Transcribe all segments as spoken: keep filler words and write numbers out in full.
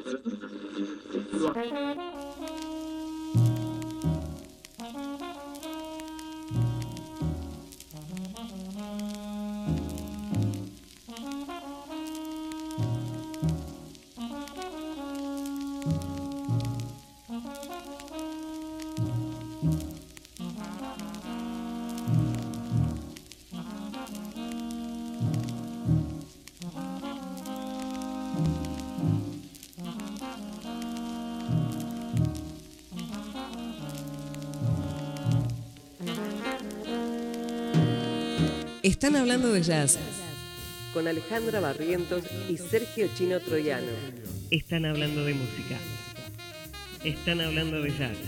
Están hablando de jazz con Alejandra Barrientos y Sergio Chino Troyano. Están hablando de música. Están hablando de jazz.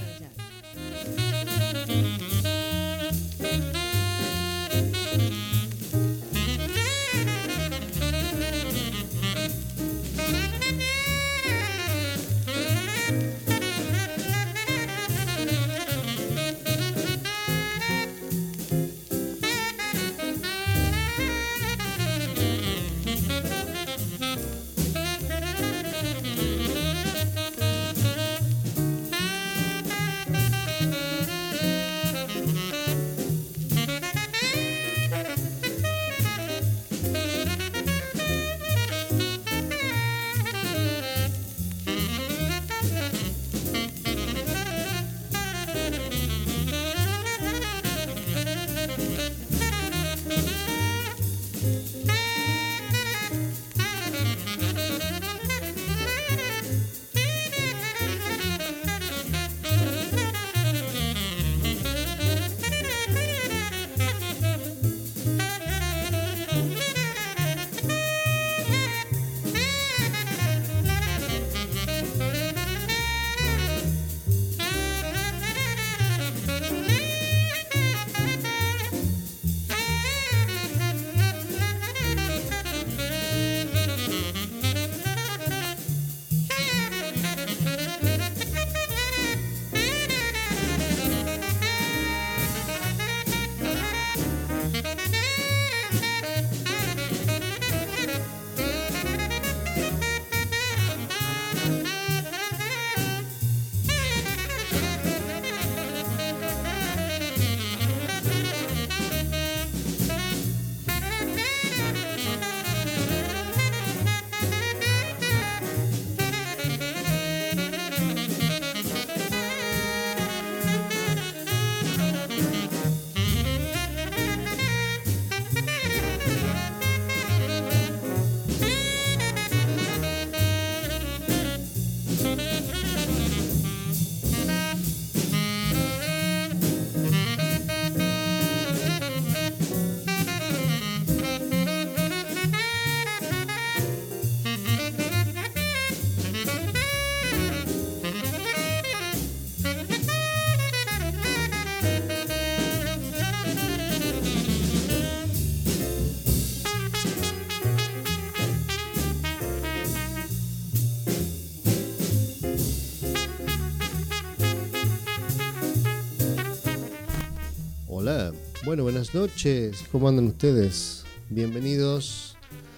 Hola, bueno, buenas noches, ¿cómo andan ustedes? Bienvenidos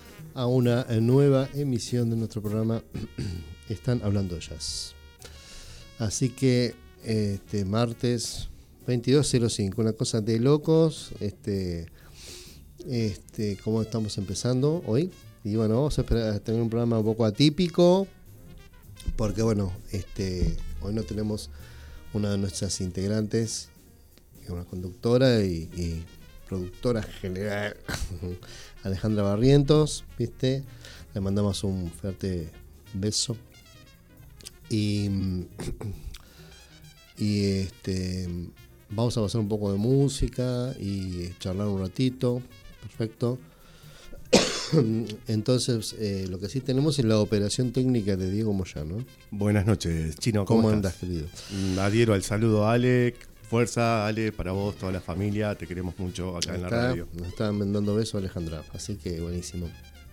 a una nueva emisión de nuestro programa Están Hablando de Jazz. Así que este martes veintidós cero cinco, una cosa de locos, este, este, cómo estamos empezando hoy. Y bueno, vamos a, esperar a tener un programa un poco atípico, porque bueno, este, hoy no tenemos una de nuestras integrantes, una conductora y, y productora general, Alejandra Barrientos, ¿viste? Le mandamos un fuerte beso. Y, y este, vamos a pasar un poco de música y charlar un ratito, perfecto. Entonces, eh, lo que sí tenemos es la operación técnica de Diego Moyano. Buenas noches, Chino, ¿cómo, ¿Cómo estás? andas, querido? Adhiero al saludo, Ale. Fuerza, Ale, para vos, toda la familia, te queremos mucho acá en la Está, radio. Nos estaban mandando besos, Alejandra, así que buenísimo.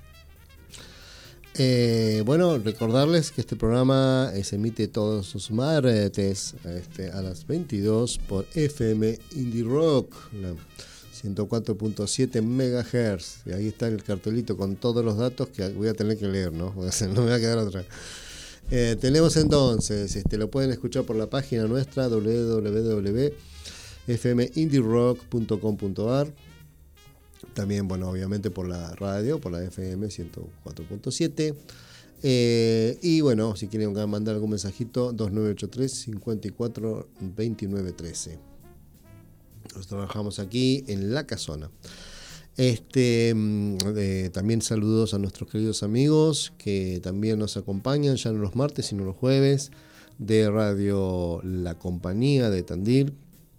Eh, bueno, recordarles que este programa eh, se emite todos los martes este, a las veintidós por F M Indie Rock, la ciento cuatro punto siete megahertz. Y ahí está el cartelito con todos los datos que voy a tener que leer, ¿no? No me va a quedar otra. Eh, tenemos entonces, este, lo pueden escuchar por la página nuestra doble u doble u doble u punto f m indie rock punto com punto a r. También, bueno, obviamente por la radio, por la F M ciento cuatro punto siete. Eh, y bueno, si quieren mandar algún mensajito, dos nueve ocho tres, cinco cuatro, dos nueve uno tres. Nos trabajamos aquí en La Casona. Este, eh, también saludos a nuestros queridos amigos que también nos acompañan ya no los martes sino los jueves de Radio La Compañía de Tandil,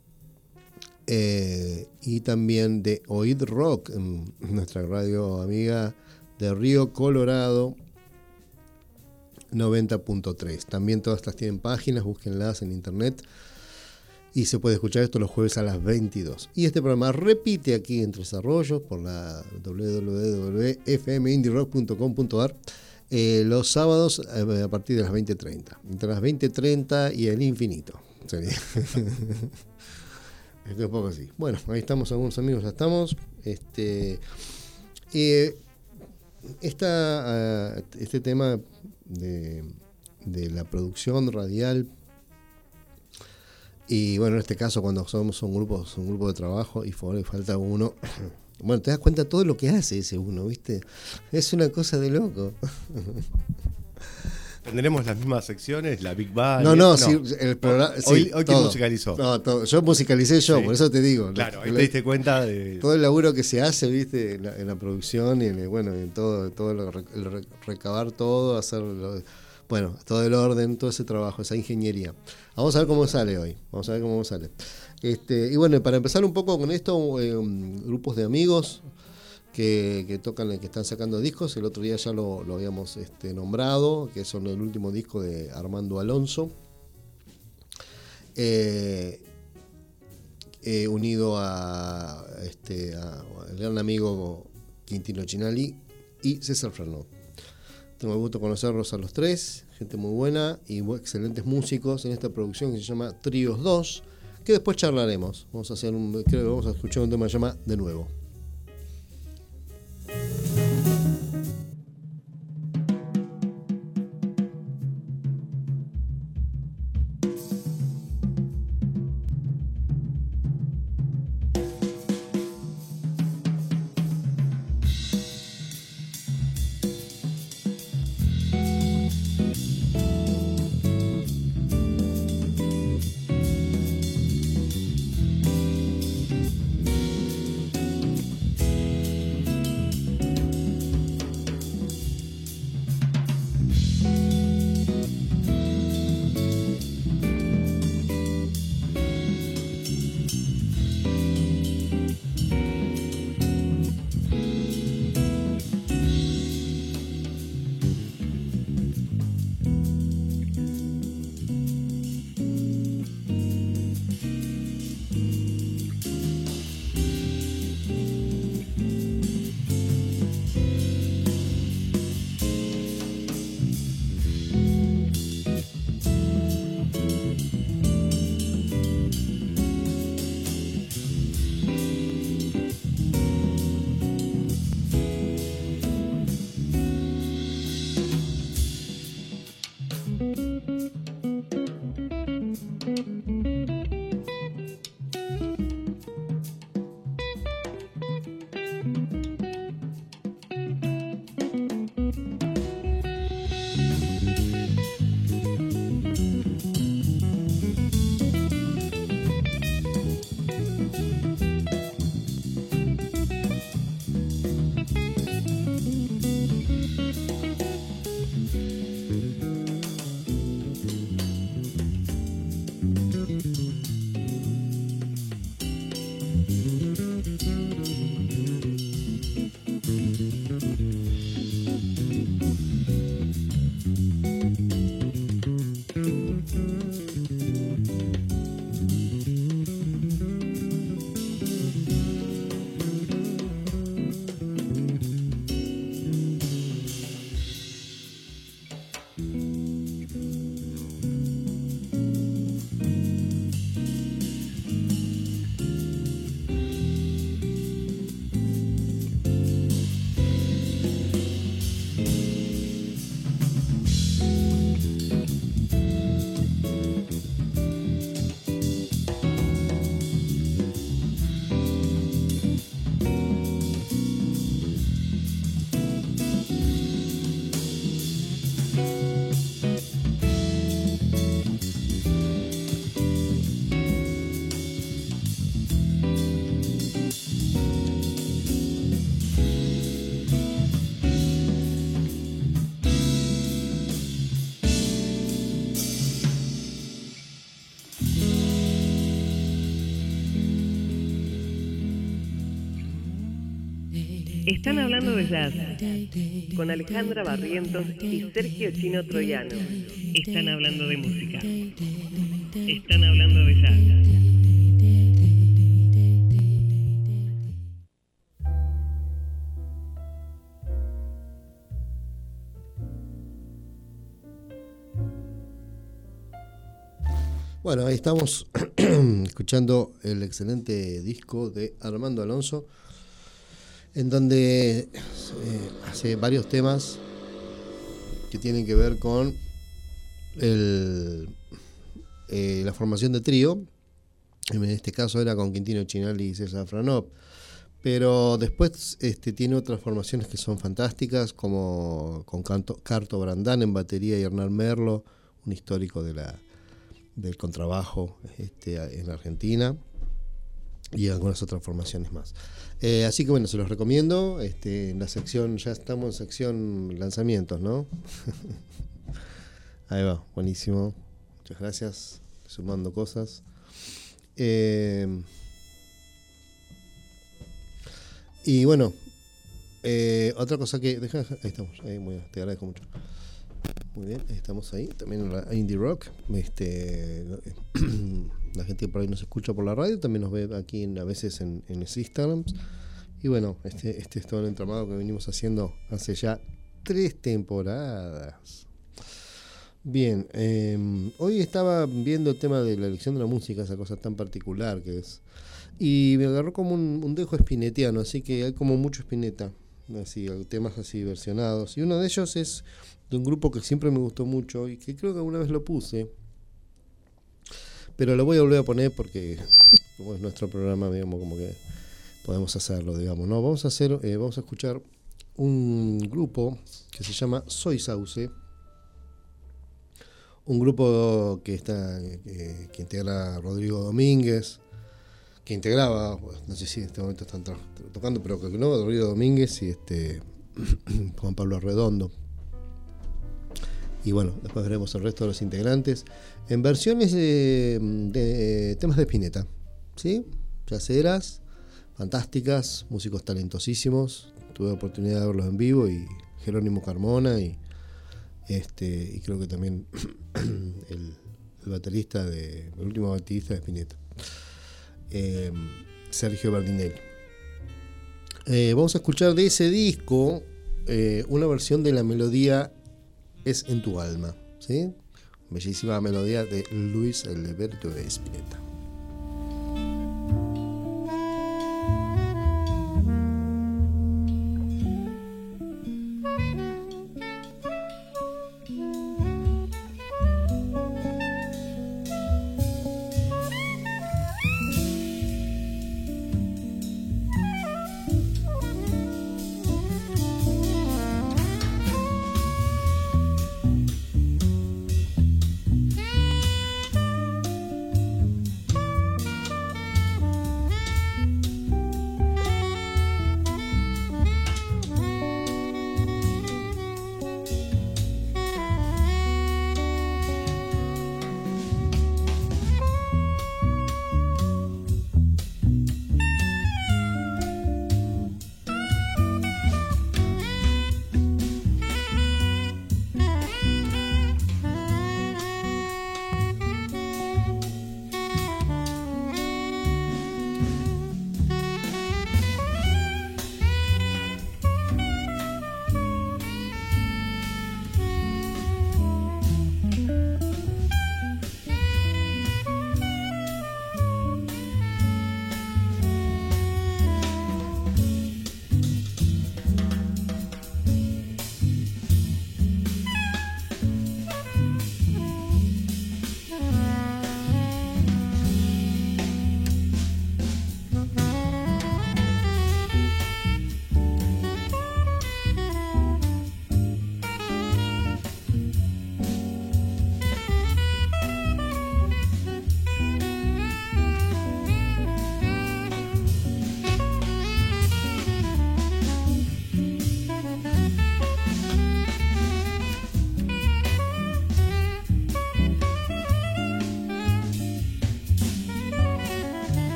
eh, y también de Oíd Rock, nuestra radio amiga de Río Colorado noventa punto tres. También todas estas tienen páginas, búsquenlas en internet. Y se puede escuchar esto los jueves a las veintidós. Y este programa repite aquí en Tres Arroyos por la doble u doble u doble u punto f m indie rock punto com punto a r eh, los sábados eh, a partir de las veinte treinta. Entre las veinte treinta y el infinito. Sería. Es un poco así. Bueno, ahí estamos, algunos amigos, ya estamos. Este, eh, esta, uh, este tema de, de la producción radial. Y bueno, en este caso, cuando somos un grupo, un grupo de trabajo y falta uno, bueno, te das cuenta de todo lo que hace ese uno, ¿viste? Es una cosa de loco. ¿Tendremos las mismas secciones? ¿La Big Bang? No, no, no. Sí, el programa, sí, hoy, hoy quién todo. musicalizó. No, todo. Yo musicalicé yo, sí. Por eso te digo. Claro, ahí la, te diste cuenta de... todo el laburo que se hace, ¿viste? En la, en la producción y en el, bueno, en todo, todo el, el recabar todo, hacerlo... Bueno, todo el orden, todo ese trabajo, esa ingeniería. Vamos a ver cómo sale hoy. Vamos a ver cómo sale. Este, y bueno, para empezar un poco con esto, eh, grupos de amigos que, que tocan, que están sacando discos. El otro día ya lo, lo habíamos este, nombrado, que son el último disco de Armando Alonso. Eh, eh, unido a, este, a, al gran amigo Quintino Chinali y César Franot. Tengo el gusto de conocerlos a los tres, gente muy buena y muy excelentes músicos en esta producción que se llama Tríos dos, que después charlaremos. Vamos a hacer un, creo que vamos a escuchar un tema que se llama De Nuevo. Están hablando de jazz con Alejandra Barrientos y Sergio Chino Troiano. Están hablando de música. Están hablando de jazz. Bueno, ahí estamos escuchando el excelente disco de Armando Alonso, en donde eh, hace varios temas que tienen que ver con el, eh, la formación de trío. En este caso era con Quintino Chinali y César Franop, pero después este, tiene otras formaciones que son fantásticas, como con Canto, Carto Brandán en batería y Hernán Merlo, un histórico de la del contrabajo este, en Argentina, y algunas otras formaciones más. Eh, así que bueno, se los recomiendo. Este, en la sección, ya estamos en sección lanzamientos, ¿no? Ahí va, buenísimo. Muchas gracias. Sumando cosas. Eh, y bueno, eh, otra cosa que... Deja, ahí estamos, ahí, muy bien, te agradezco mucho. Muy bien, estamos ahí, también en la Indie Rock. Este, la gente que por ahí nos escucha por la radio también nos ve aquí en, a veces en, en los Instagrams. Y bueno, este, este es todo el entramado que venimos haciendo hace ya tres temporadas. Bien, eh, hoy estaba viendo el tema de la elección de la música, esa cosa tan particular que es. Y me agarró como un, un dejo spinettiano, así que hay como mucho Spinetta, así, temas así versionados. Y uno de ellos es de un grupo que siempre me gustó mucho y que creo que alguna vez lo puse, pero lo voy a volver a poner porque como es nuestro programa, digamos, como que podemos hacerlo, digamos, ¿no? Vamos a hacer, eh, vamos a escuchar un grupo que se llama Soy Sauce, un grupo que está eh, que integra Rodrigo Domínguez, que integraba, no sé si en este momento están tra- tocando, pero que no, Rodrigo Domínguez y este Juan Pablo Redondo. Y bueno, después veremos el resto de los integrantes en versiones de, de temas de Spinetta, ¿sí? Yaceras, fantásticas, músicos talentosísimos. Tuve la oportunidad de verlos en vivo, y Jerónimo Carmona y este y creo que también el, el baterista de el último baterista de Spinetta, eh, Sergio Bardinelli. Eh, vamos a escuchar de ese disco eh, una versión de la melodía Es en tu alma, ¿sí? Bellísima melodía de Luis Alberto Spinetta.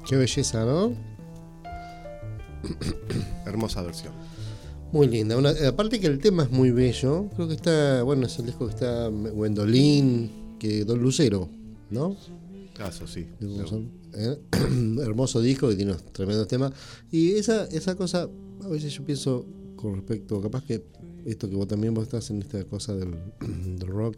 Qué belleza, ¿no? Hermosa versión. Muy linda. Una, aparte que el tema es muy bello. Creo que está, bueno, es el disco que está Gwendolyn, que Don Lucero, ¿no? Caso, sí. ¿Eh? Hermoso disco que tiene unos tremendos temas. Y esa, esa cosa, a veces yo pienso con respecto, capaz que esto que vos también vos estás en esta cosa del, del rock,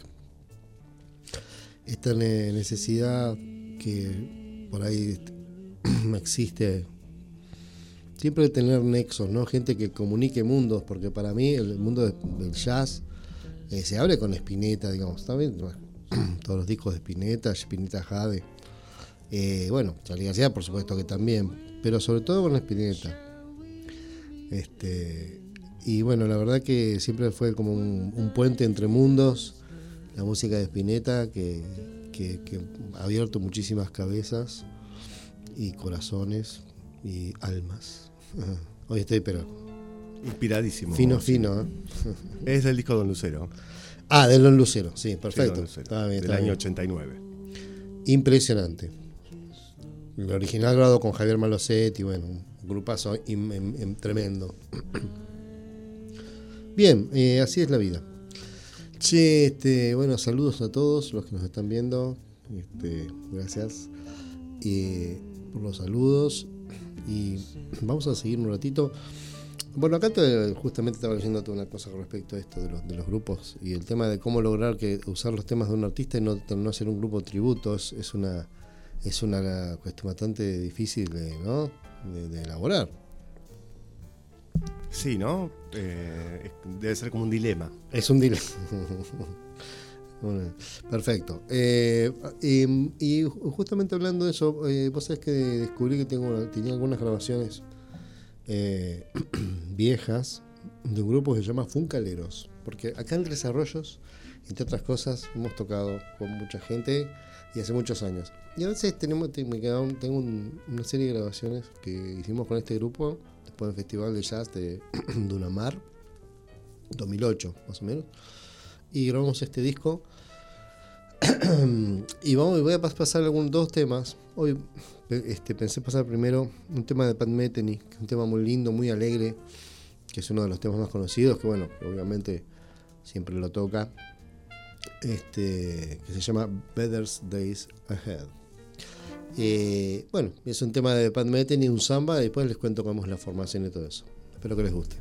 esta necesidad que por ahí existe siempre de tener nexos, ¿no? Gente que comunique mundos, porque para mí el mundo del jazz eh, se abre con Spinetta, digamos, ¿también? Bueno, todos los discos de Spinetta, Spinetta Jade, eh, bueno, Charly García por supuesto que también, pero sobre todo con Spinetta. Este, y bueno, la verdad que siempre fue como un, un puente entre mundos, la música de Spinetta, que, que, que ha abierto muchísimas cabezas y corazones y almas. Hoy estoy, pero inspiradísimo. Fino, fino, ¿eh? Es del disco Don Lucero. Ah, de Don Lucero, sí, perfecto. Sí, Don Lucero, está bien, del está año bien. ochenta y nueve. Impresionante. El original grabado con Javier Malosetti, bueno, un grupazo im, im, im, tremendo. Bien, eh, así es la vida. Che, este, bueno, saludos a todos los que nos están viendo. Este, gracias eh, por los saludos. Y vamos a seguir un ratito. Bueno, acá te, justamente estaba leyéndote una cosa con respecto a esto de los, de los grupos y el tema de cómo lograr que usar los temas de un artista y no, no hacer un grupo tributo es, es una es una cuestión bastante difícil de, ¿no? de, de elaborar. Sí, ¿no? Eh, debe ser como un dilema. Es un dilema. Bueno, perfecto. Eh, y, y justamente hablando de eso, eh, vos sabés que descubrí que tengo, tenía algunas grabaciones eh, viejas de un grupo que se llama Funcaleros. Porque acá en Tres Arroyos, entre otras cosas, hemos tocado con mucha gente y hace muchos años. Y a veces tenemos, me quedaron, tengo un, una serie de grabaciones que hicimos con este grupo después del Festival de Jazz de Dunamar, dos mil ocho más o menos. Y grabamos este disco. Y vamos, voy a pasar algunos dos temas. Hoy este, pensé pasar primero un tema de Pat Metheny, que es un tema muy lindo, muy alegre, que es uno de los temas más conocidos, que bueno, obviamente siempre lo toca, este, que se llama Better Days Ahead. Eh, bueno, es un tema de Pat Metheny, un samba, y después les cuento cómo es la formación y todo eso. Espero que les guste.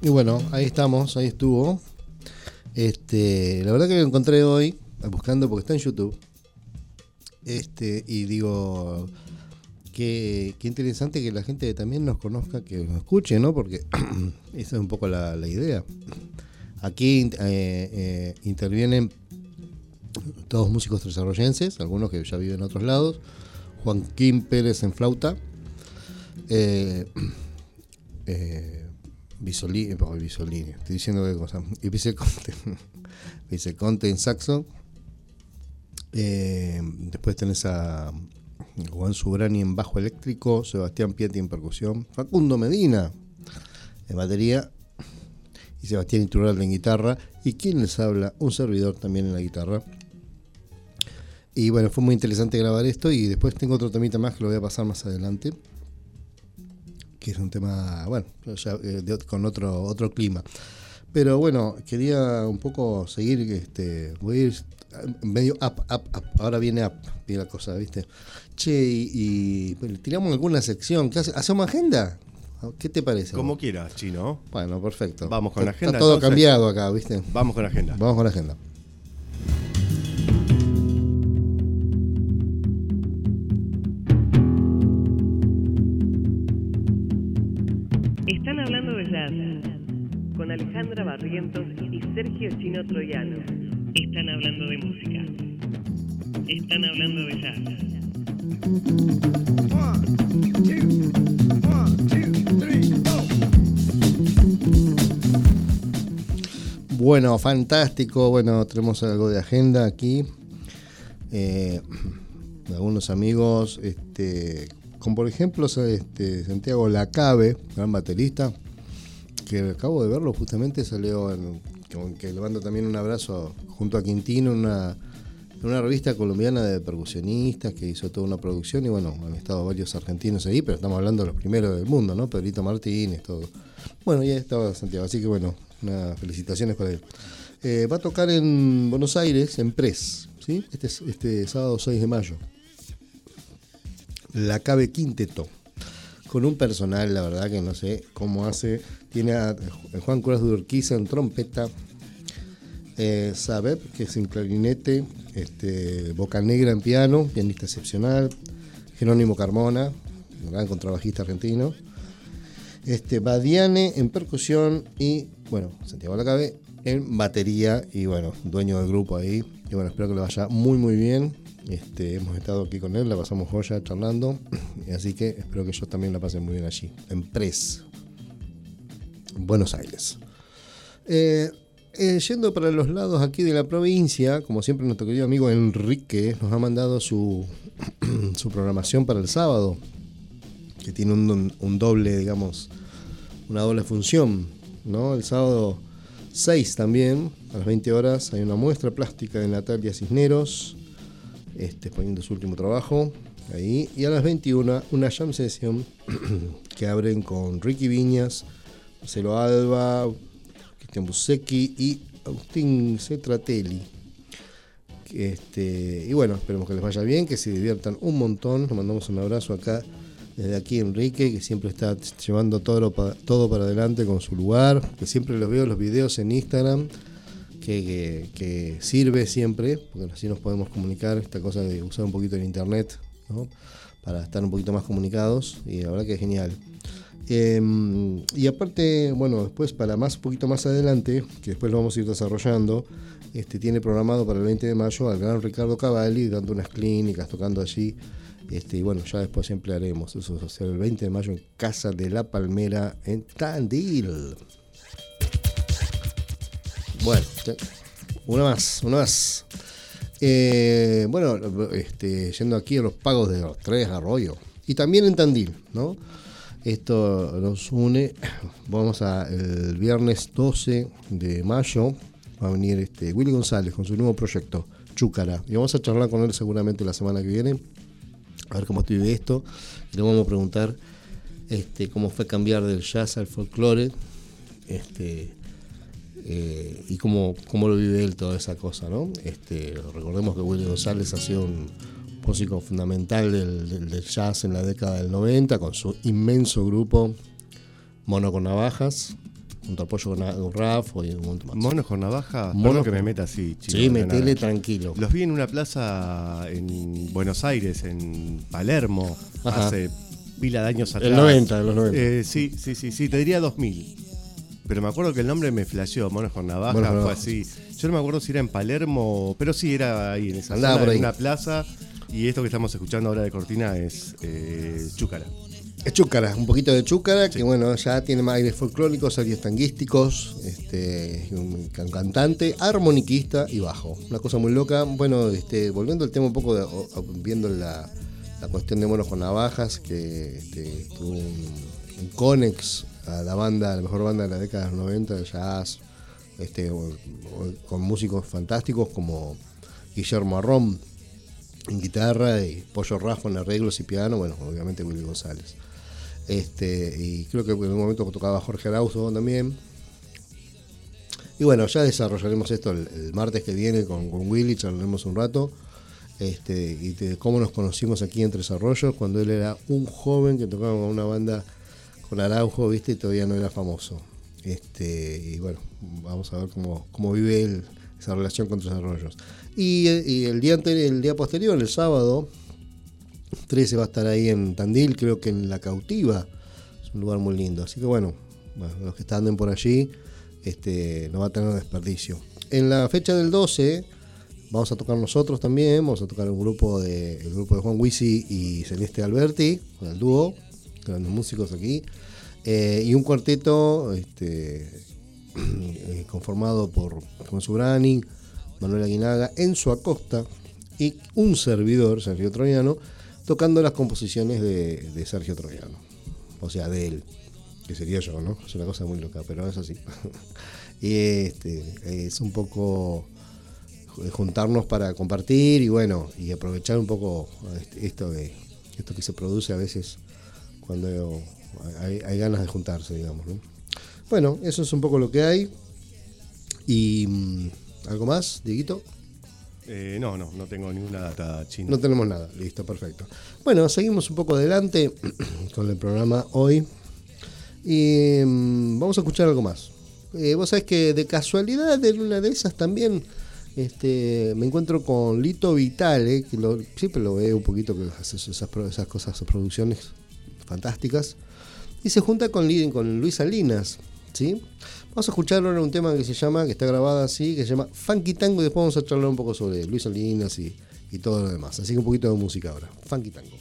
Y bueno, ahí estamos, ahí estuvo. Este, la verdad que lo encontré hoy, buscando porque está en YouTube. Este, y digo, qué, qué interesante que la gente también nos conozca, que nos escuche, ¿no? Porque esa es un poco la, la idea. Aquí eh, eh, intervienen todos músicos tresarroyenses, algunos que ya viven en otros lados. Joaquín Pérez en flauta. Eh, eh, Bisolini, oh, Bisolini, estoy diciendo qué cosa. Y Viceconte, Viceconte en saxo. Eh, después tenés a Juan Subrani en bajo eléctrico, Sebastián Piatti en percusión, Facundo Medina en batería y Sebastián Iturralde en guitarra. Y quien les habla, un servidor también en la guitarra. Y bueno, fue muy interesante grabar esto. Y después tengo otro temita más que lo voy a pasar más adelante, que es un tema, bueno, ya, eh, de, con otro otro clima. Pero bueno, quería un poco seguir, este, voy a ir medio up, up, up. Ahora viene up, viene la cosa, ¿viste? Che, y, y bueno, tiramos alguna sección. ¿Qué hace? ¿Hacemos agenda? ¿Qué te parece? Como quieras, Chino. Bueno, perfecto. Vamos con la agenda. Está todo entonces. cambiado acá, ¿viste? Vamos con la agenda. Vamos con la agenda. Están hablando de jazz con Alejandra Barrientos y Sergio Chino Troyano. Están hablando de música. Están hablando de jazz. One, two, one, two, three, go. Bueno, fantástico. Bueno, tenemos algo de agenda aquí. Eh, algunos amigos, este, como por ejemplo este, Santiago Lacabe, gran baterista, que acabo de verlo justamente, salió en, que le mando también un abrazo junto a Quintino, una, una revista colombiana de percusionistas que hizo toda una producción. Y bueno, han estado varios argentinos ahí, pero estamos hablando de los primeros del mundo, ¿no? Pedrito Martínez, todo. Bueno, ya estaba Santiago, así que bueno, unas felicitaciones para él. Eh, va a tocar en Buenos Aires, en Pres, ¿sí? Este, este sábado seis de mayo. Lacabe Quinteto, con un personal, la verdad que no sé cómo hace. Tiene a Juan Curas de Urquiza en trompeta, eh, Sabeb, que es en clarinete, este, Bocanegra en piano, pianista excepcional, Jerónimo Carmona, gran contrabajista argentino, este, Badiane en percusión y, bueno, Santiago Lacabe en batería y, bueno, dueño del grupo ahí. Y bueno, espero que le vaya muy muy bien. Este, hemos estado aquí con él, la pasamos joya charlando, así que espero que ellos también la pasen muy bien allí, en Pres, Buenos Aires. Eh, eh, yendo para los lados aquí de la provincia, como siempre nuestro querido amigo Enrique nos ha mandado su, su programación para el sábado, que tiene un, un doble, digamos, una doble función, ¿no? El sábado seis también, a las veinte horas, hay una muestra plástica de Natalia Cisneros, Este, exponiendo su último trabajo ahí, y a las veintiuna una jam session que abren con Ricky Viñas, Marcelo Alba, Cristian Busecki y Agustín Cetratelli. Este, y bueno, esperemos que les vaya bien, que se diviertan un montón. Nos mandamos un abrazo acá desde aquí, Enrique, que siempre está llevando todo, todo para adelante con su lugar, que siempre los veo los videos en Instagram. Que, que, que sirve siempre, porque así nos podemos comunicar, esta cosa de usar un poquito el internet, ¿no? Para estar un poquito más comunicados, y la verdad que es genial. Eh, y aparte, bueno, después para más, un poquito más adelante, que después lo vamos a ir desarrollando, este, tiene programado para el veinte de mayo al gran Ricardo Cavalli, dando unas clínicas, tocando allí, este, y bueno, ya después emplearemos eso, o sea, el veinte de mayo en Casa de la Palmera, en Tandil. Bueno, una más, una más. Eh, bueno, este, yendo aquí a los pagos de los Tres Arroyos. Y también en Tandil, ¿no? Esto nos une. Vamos a el viernes doce de mayo. Va a venir este Willy González con su nuevo proyecto, Chúcara. Y vamos a charlar con él seguramente la semana que viene. A ver cómo vive esto. Y le vamos a preguntar este, cómo fue cambiar del jazz al folclore. Este. Eh, y cómo, cómo lo vive él toda esa cosa, ¿no? Este, recordemos que Willy González ha sido un músico fundamental del, del, del jazz en la década del noventa, con su inmenso grupo Mono con Navajas, junto al Pollo con Rafo y un montón más. Monos con navaja, Monos Mono que con- me meta así, chico. Sí, no, metele nada. tranquilo. Los vi en una plaza en Buenos Aires, en Palermo, Ajá. hace pila de años atrás. El noventa, de los noventa. Eh, sí, sí, sí, sí, te diría dos mil. Pero me acuerdo que el nombre me flasheó, Monos con Navaja, Monos con fue Navaja. así. Yo no me acuerdo si era en Palermo, pero sí era ahí en esa Andaba zona, por ahí. en una plaza. Y esto que estamos escuchando ahora de cortina es eh, Chúcara. Es chúcara, un poquito de chúcara, que bueno, ya tiene más aires folclóricos, aires tanguísticos, este, un can- cantante, armoniquista y bajo. Una cosa muy loca. Bueno, este, volviendo al tema un poco, de, o- o- viendo la, la cuestión de Monos con Navajas, que este, tuvo un, un conex a la banda, la mejor banda de la década de los noventa, de jazz, este, o- o- con músicos fantásticos como Guillermo Arrón en guitarra y Pollo Raspo en arreglos y piano, bueno, obviamente Willy González. Este, y creo que en un momento tocaba Jorge Arauzo también. Y bueno, ya desarrollaremos esto el, el martes que viene con, con Willy, charlaremos un rato. Este, y de cómo nos conocimos aquí en Tres Arroyos, cuando él era un joven que tocaba con una banda con Araujo, viste, y todavía no era famoso. Este, y bueno, vamos a ver cómo, cómo vive él esa relación con Tres Arroyos. Y, y el día anterior, el día posterior, el sábado trece, va a estar ahí en Tandil, creo que en La Cautiva. Es un lugar muy lindo. Así que bueno, bueno los que están por allí, este, no va a tener desperdicio. En la fecha del doce vamos a tocar nosotros también, vamos a tocar un grupo de, el grupo de Juan Huisi y Celeste Alberti, con el dúo, grandes músicos aquí, eh, y un cuarteto este, conformado por Juan Subrani, Manuel Aguinaga, Enzo Acosta y un servidor, Sergio Troiano, tocando las composiciones de, de Sergio Troiano, o sea, de él, que sería yo, ¿no? Es una cosa muy loca, pero es así. Y este, es un poco juntarnos para compartir y bueno, y aprovechar un poco esto de esto que se produce a veces cuando hay, hay ganas de juntarse, digamos, ¿no? Bueno, eso es un poco lo que hay. Y ¿algo más, Dieguito? Eh, no, no, no tengo ninguna data china. No tenemos nada, listo, perfecto. Bueno, seguimos un poco adelante con el programa hoy. Y mmm, vamos a escuchar algo más. Eh, vos sabés que de casualidad en una de esas también este, me encuentro con Lito Vitale, que lo, siempre lo veo un poquito, que hace esas, esas cosas, esas producciones fantásticas. Y se junta con, con Luis Salinas, ¿sí? Vamos a escuchar ahora un tema que se llama, que está grabado así, que se llama Funky Tango, y después vamos a charlar un poco sobre Luis Salinas y, y todo lo demás. Así que un poquito de música ahora. Funky Tango.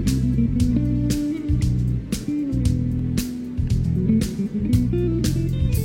Thank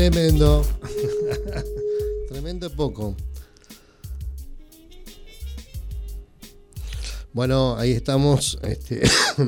Tremendo. Tremendo poco. Bueno, ahí estamos. Este,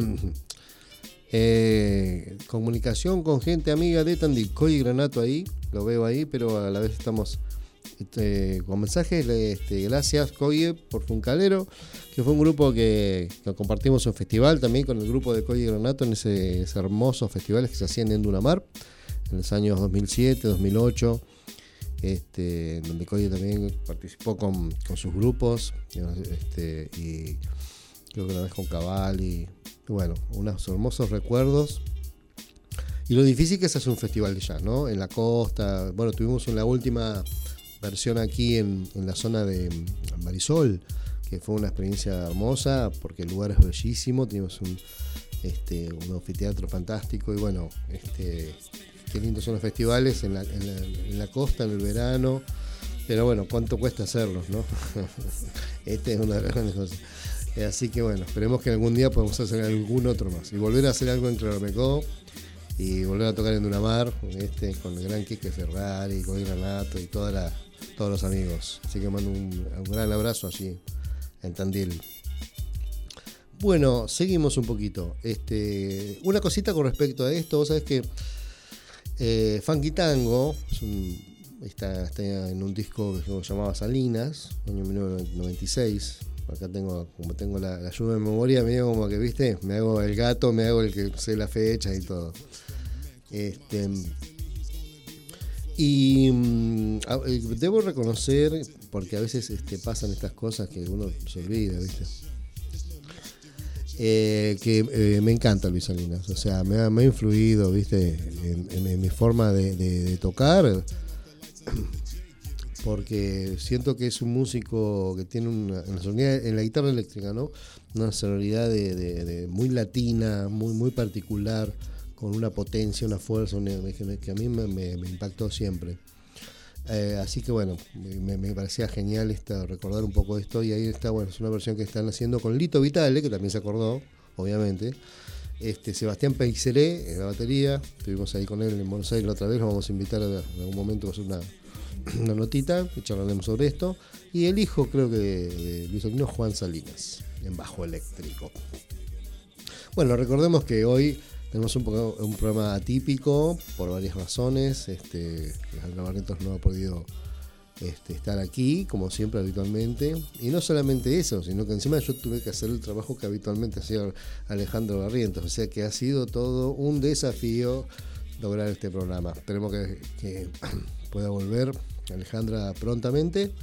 eh, comunicación con gente amiga de Tandil. Coy Granato ahí, lo veo ahí, pero a la vez estamos este, con mensajes. Este, gracias, Coye, por Funcalero, que fue un grupo que, que compartimos un festival también con el grupo de Coy Granato en ese, ese hermoso festival que se hacía en Dundamar en los años dos mil siete, dos mil ocho. Este, donde Coye también participó con, con sus grupos, este, y creo que una vez con Cabal, y, y bueno, unos hermosos recuerdos. Y lo difícil que es hacer un festival de jazz, ¿no? En la costa, bueno, tuvimos en la última versión aquí en, en la zona de Marisol, que fue una experiencia hermosa, porque el lugar es bellísimo, teníamos un, este, un anfiteatro fantástico, y bueno, este... qué lindos son los festivales en la, en, la, en la costa, en el verano. Pero bueno, cuánto cuesta hacerlos, ¿no? Este es una de las grandes cosas. Así que bueno, esperemos que algún día podamos hacer algún otro más. Y volver a hacer algo en Claromecó. Y volver a tocar en Dundamar, este, con el gran Quique Ferrari, con Granato y toda la, todos los amigos. Así que mando un, un gran abrazo allí en Tandil. Bueno, seguimos un poquito. Este, una cosita con respecto a esto. Vos sabés que Eh, Funky Tango es un, está, está en un disco que se llamaba Salinas, año mil novecientos noventa y seis. Acá tengo, como tengo la, la lluvia de memoria, medio como que, viste, me hago el gato, me hago el que sé la fecha y todo. Este, y mm, debo reconocer, porque a veces este, pasan estas cosas que uno se olvida, viste. Eh, que eh, me encanta Luis Salinas, o sea, me ha, me ha influido, viste, en, en, en mi forma de, de, de tocar, porque siento que es un músico que tiene una, en, la sonoridad, en la guitarra eléctrica, ¿no? Una sonoridad de, de, de muy latina, muy, muy particular, con una potencia, una fuerza, una, que, que a mí me, me, me impactó siempre. Eh, así que bueno, me, me parecía genial esta, recordar un poco esto, y ahí está, bueno, es una versión que están haciendo con Lito Vitale, que también se acordó, obviamente. Este, Sebastián Peixeré en la batería, estuvimos ahí con él en Buenos Aires la otra vez, lo vamos a invitar a, en algún momento a hacer una, una notita, y charlaremos sobre esto. Y el hijo, creo que de, de Luis Salinas, Juan Salinas, en bajo eléctrico. Bueno, recordemos que hoy tenemos un, poco, un programa atípico por varias razones. Este, Alejandra Barrientos no ha podido este, estar aquí, como siempre, habitualmente. Y no solamente eso, sino que encima yo tuve que hacer el trabajo que habitualmente hacía Alejandro Barrientos. O sea que ha sido todo un desafío lograr este programa. Esperemos que, que pueda volver Alejandra prontamente.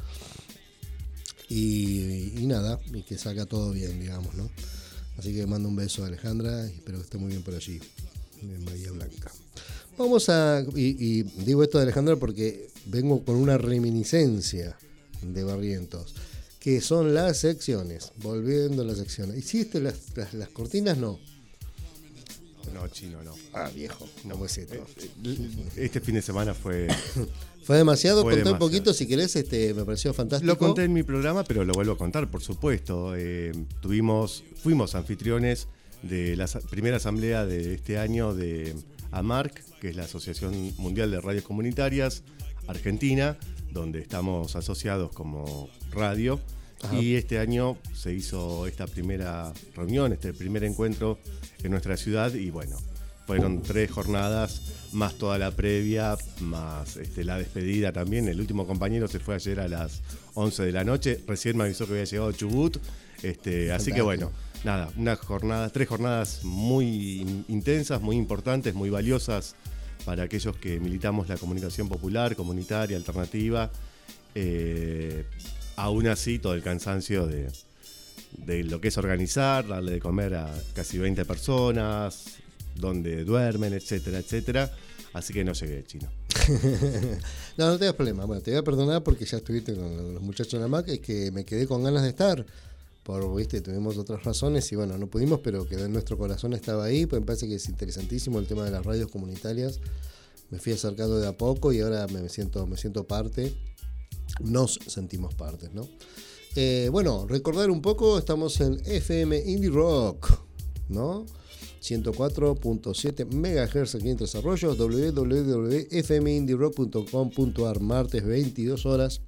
Y, y nada, y que salga todo bien, digamos, ¿no? Así que mando un beso a Alejandra y espero que esté muy bien por allí, en Bahía Blanca. Vamos a, y, y digo esto de Alejandra porque vengo con una reminiscencia de Barrientos, que son las secciones, volviendo a las secciones. ¿Hiciste las, las, las cortinas? No. No, chino, no. Ah, viejo, no me sé todo. Este fin de semana fue... Fue demasiado, Fue conté demasiado. un poquito si querés, este, me pareció fantástico. Lo conté en mi programa, pero lo vuelvo a contar, por supuesto. Eh, tuvimos, fuimos anfitriones de la sa- primera asamblea de este año de AMARC, que es la Asociación Mundial de Radios Comunitarias Argentina, donde estamos asociados como radio. Ajá. Y este año se hizo esta primera reunión, este primer encuentro en nuestra ciudad, y bueno, fueron tres jornadas, más toda la previa, más este, la despedida también. El último compañero se fue ayer a las once de la noche. Recién me avisó que había llegado a Chubut. Este, así que bueno, nada, unas jornadas, tres jornadas muy in- intensas, muy importantes, muy valiosas para aquellos que militamos la comunicación popular, comunitaria, alternativa. Eh, aún así, todo el cansancio de, de lo que es organizar, darle de comer a casi veinte personas, donde duermen, etcétera, etcétera. Así que no llegué, chino. No, no tengas problema. Bueno, te voy a perdonar porque ya estuviste con los muchachos en la M A C, es que me quedé con ganas de estar. Por, viste, tuvimos otras razones y bueno, no pudimos, pero quedó en nuestro corazón, estaba ahí, pues me parece que es interesantísimo el tema de las radios comunitarias. Me fui acercando de a poco y ahora me siento, me siento parte. Nos sentimos partes, ¿no? Eh, bueno, recordar un poco, estamos en F M Indie Rock, ¿no? ciento cuatro punto siete megahertz aquí en Tres Arroyos, doble u doble u doble u punto f m indie rock punto com punto a r, martes veintidós horas.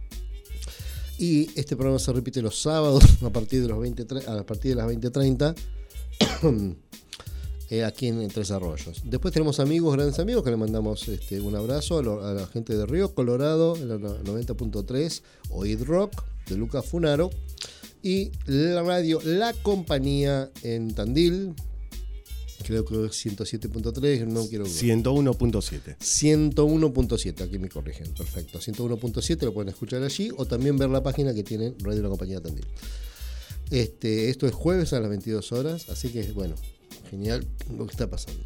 Y este programa se repite los sábados a partir de, los veinte, a partir de las veinte treinta eh, aquí en, en Tres Arroyos. Después tenemos amigos, grandes amigos, que le mandamos este, un abrazo a, lo, a la gente de Río Colorado, en la noventa punto tres, Oíd Rock, de Lucas Funaro, y la radio La Compañía en Tandil, creo que es ciento siete punto tres, no quiero... ciento uno punto siete. ciento uno punto siete, aquí me corrigen, perfecto. ciento uno punto siete lo pueden escuchar allí o también ver la página que tienen Radio La Compañía de Tandil. Este, esto es jueves a las veintidós horas, así que bueno, genial lo que está pasando.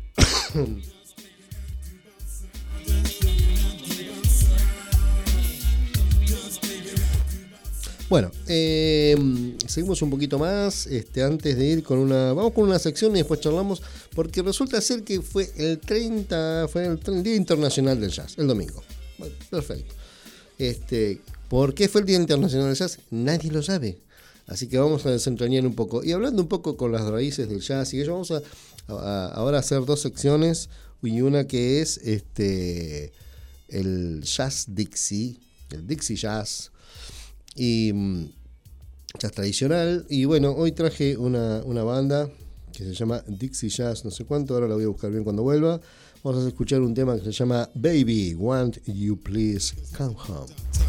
Bueno, eh, seguimos un poquito más, este, antes de ir con una, vamos con una sección y después charlamos, porque resulta ser que fue el treinta, fue el, el Día Internacional del Jazz, el domingo. Bueno, perfecto. Este, ¿por qué fue el Día Internacional del Jazz? Nadie lo sabe. Así que vamos a desentrañar un poco. Y hablando un poco con las raíces del jazz, y ello, vamos a, a ahora a hacer dos secciones, y una que es este el Jazz Dixie, el Dixie Jazz, y jazz tradicional. Y bueno, hoy traje una, una banda que se llama Dixie Jazz, no sé cuánto, ahora la voy a buscar bien cuando vuelva. Vamos a escuchar un tema que se llama Baby, Won't You Please Come Home.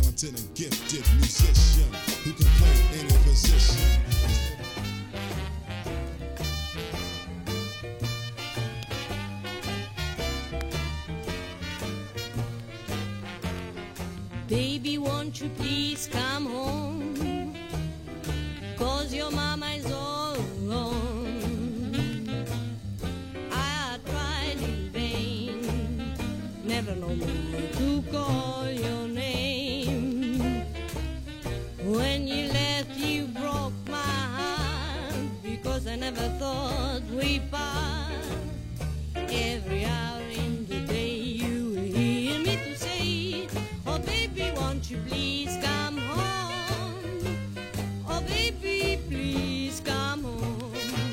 Baby, won't you please come home, 'cause your mama is all alone. I tried in vain, never no more to call your name. When you left, you broke my heart, because I never thought we'd part. Every hour in the day you hear me to say, oh baby, won't you please come home? Oh baby, please come home.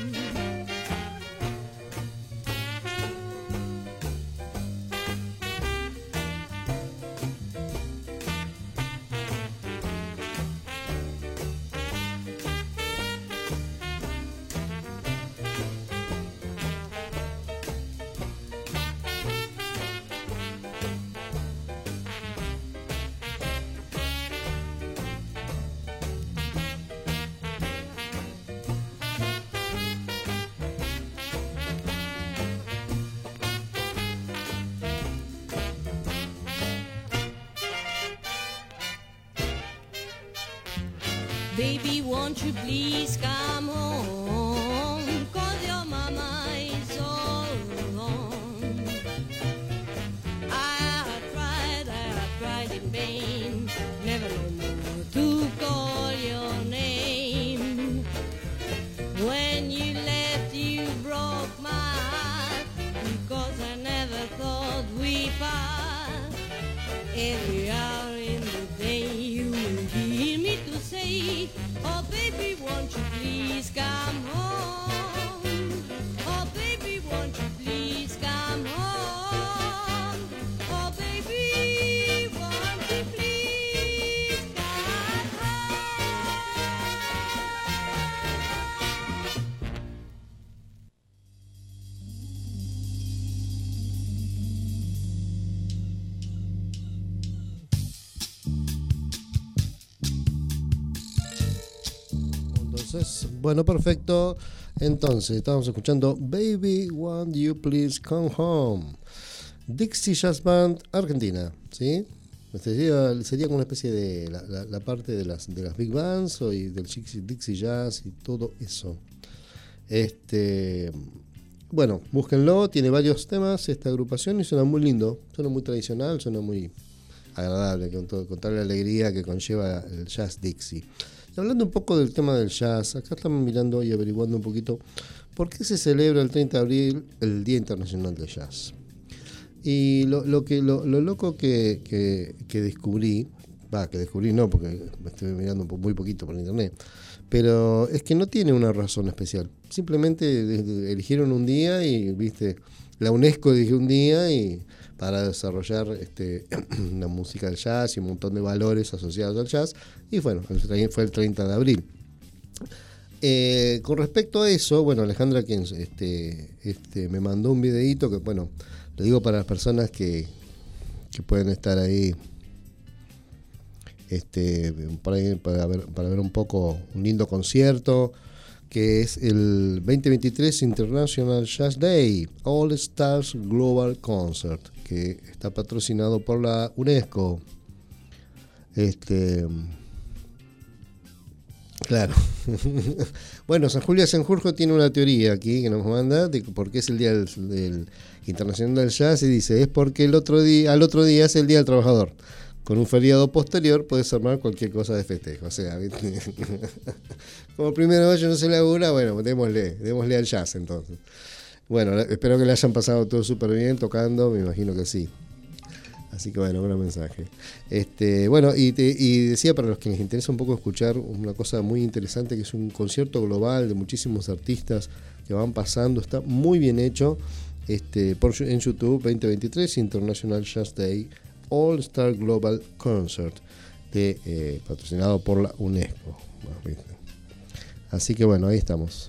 Baby, won't you please come home, 'cause your mama is all alone. I have tried, I have tried in vain, never no more to call your name. When you left, you broke my heart, because I never thought we'd part. Every hour in the day you will hear me to say, oh baby, won't you please come home? Oh baby, won't you please come home? Oh baby, won't you please come home? Entonces, bueno, perfecto. Entonces, estamos escuchando Baby, Won't You Please Come Home, Dixie Jazz Band Argentina, ¿sí? Sería, sería como una especie de la, la, la parte de las, de las big bands o y del Dixie Jazz y todo eso. Este, bueno, búsquenlo, tiene varios temas esta agrupación y suena muy lindo, suena muy tradicional, suena muy agradable, con, todo, con toda la alegría que conlleva el Jazz Dixie. Y hablando un poco del tema del jazz, acá estamos mirando y averiguando un poquito por qué se celebra el treinta de abril el Día Internacional del Jazz. Y lo, lo, que, lo, lo loco que, que, que descubrí, va, que descubrí no, porque me estoy mirando muy poquito por internet, pero es que no tiene una razón especial. Simplemente eligieron un día y, viste, la UNESCO eligió un día y para desarrollar este, la música del jazz y un montón de valores asociados al jazz, y bueno, fue el treinta de abril. Eh, con respecto a eso, bueno, Alejandra quien este, este, me mandó un videíto que, bueno, lo digo para las personas que, que pueden estar ahí, este, para, para, ver, para ver un poco un lindo concierto, que es el veinte veintitrés International Jazz Day All Stars Global Concert, que está patrocinado por la UNESCO. Este, claro. Bueno, San Julio Sanjurjo tiene una teoría aquí que nos manda de por qué es el día del, del Internacional del Jazz, y dice, es porque el otro día, al otro día es el Día del Trabajador. Con un feriado posterior puedes armar cualquier cosa de festejo. O sea, ¿viste? Como el primero de mayo no se labura, bueno, démosle, démosle al jazz entonces. Bueno, espero que le hayan pasado todo súper bien tocando, me imagino que sí. Así que bueno, gran mensaje. Este, bueno, y, te, y decía para los que les interesa un poco escuchar una cosa muy interesante, que es un concierto global de muchísimos artistas que van pasando, está muy bien hecho, este, por, en YouTube, veinte veintitrés International Jazz Day All Star Global Concert, de, eh, patrocinado por la UNESCO. Así que bueno, ahí estamos.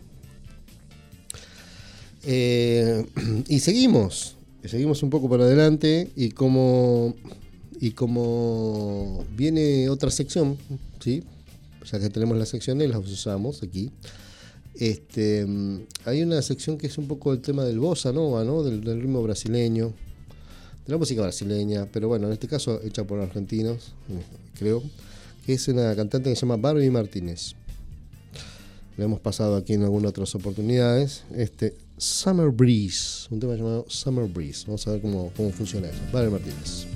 Eh, y seguimos, seguimos un poco para adelante, y como, y como viene otra sección, ¿sí? Ya que tenemos las secciones, las usamos aquí. Este, hay una sección que es un poco el tema del bossa nova, ¿no? Del, del ritmo brasileño, de la música brasileña, pero bueno, en este caso hecha por argentinos, creo, que es una cantante que se llama Barbie Martínez. La hemos pasado aquí en algunas otras oportunidades. Este, Summer Breeze, un tema llamado Summer Breeze. Vamos a ver cómo, cómo funciona eso. Barbie Martínez.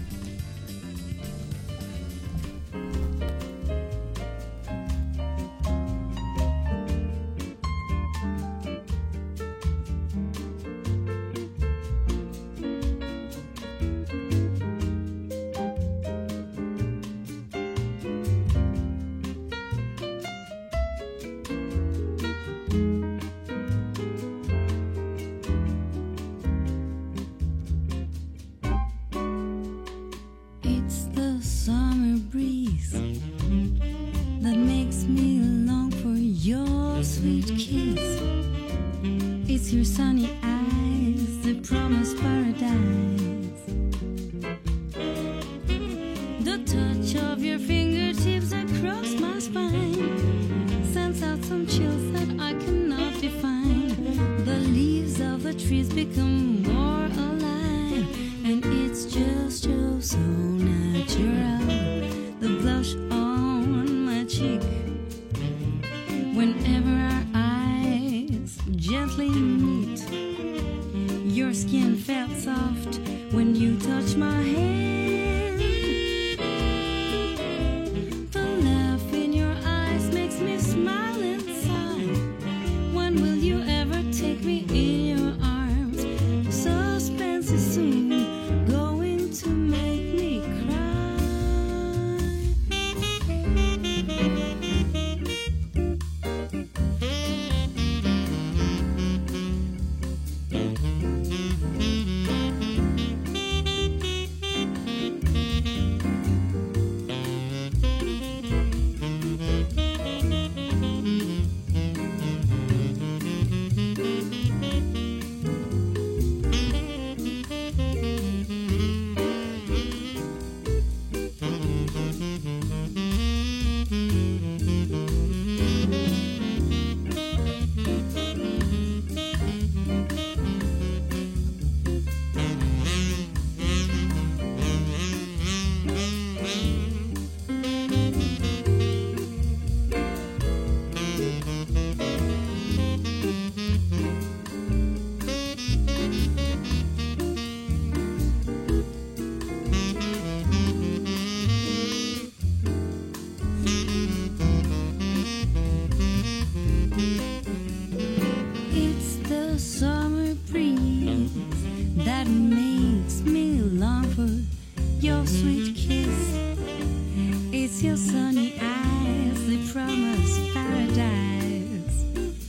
kiss your sunny eyes, they promise paradise.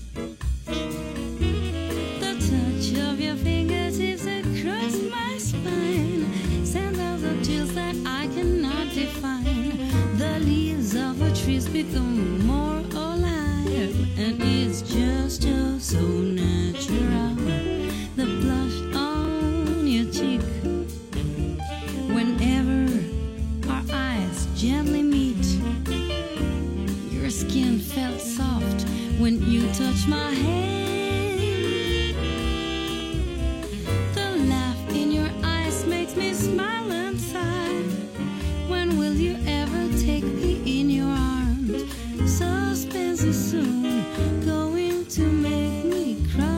The touch of your fingertips across my spine sends out the chills that I cannot define. The leaves of the trees become more alive, and it's just oh, so natural. The blush on your cheek whenever our eyes gently meet. Your skin felt soft when you touched my hand. The laugh in your eyes makes me smile and sigh. When will you ever take me in your arms? Suspense is soon going to make me cry.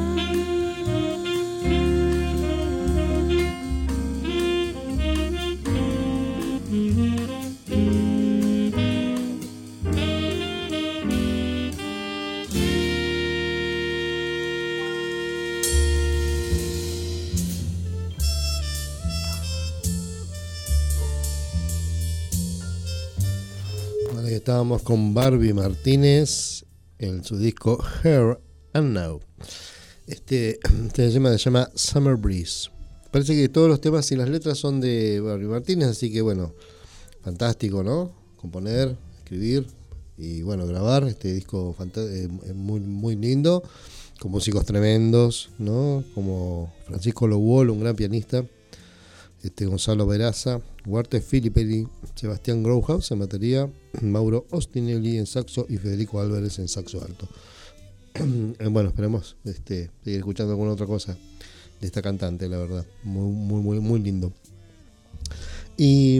Estábamos con Barbie Martínez en su disco Here and Now. Este, este tema se llama Summer Breeze. Parece que todos los temas y las letras son de Barbie Martínez, así que bueno, fantástico, ¿no? Componer, escribir y bueno, grabar este disco eh, muy, muy lindo, con músicos tremendos, ¿no? Como Francisco Lowell, un gran pianista, este Gonzalo Veraza, Walter Filippelli, Sebastián Grauhaus en batería, Mauro Ostinelli en saxo y Federico Álvarez en saxo alto. Bueno, esperemos este, seguir escuchando alguna otra cosa de esta cantante, la verdad, muy, muy, muy, muy lindo. Y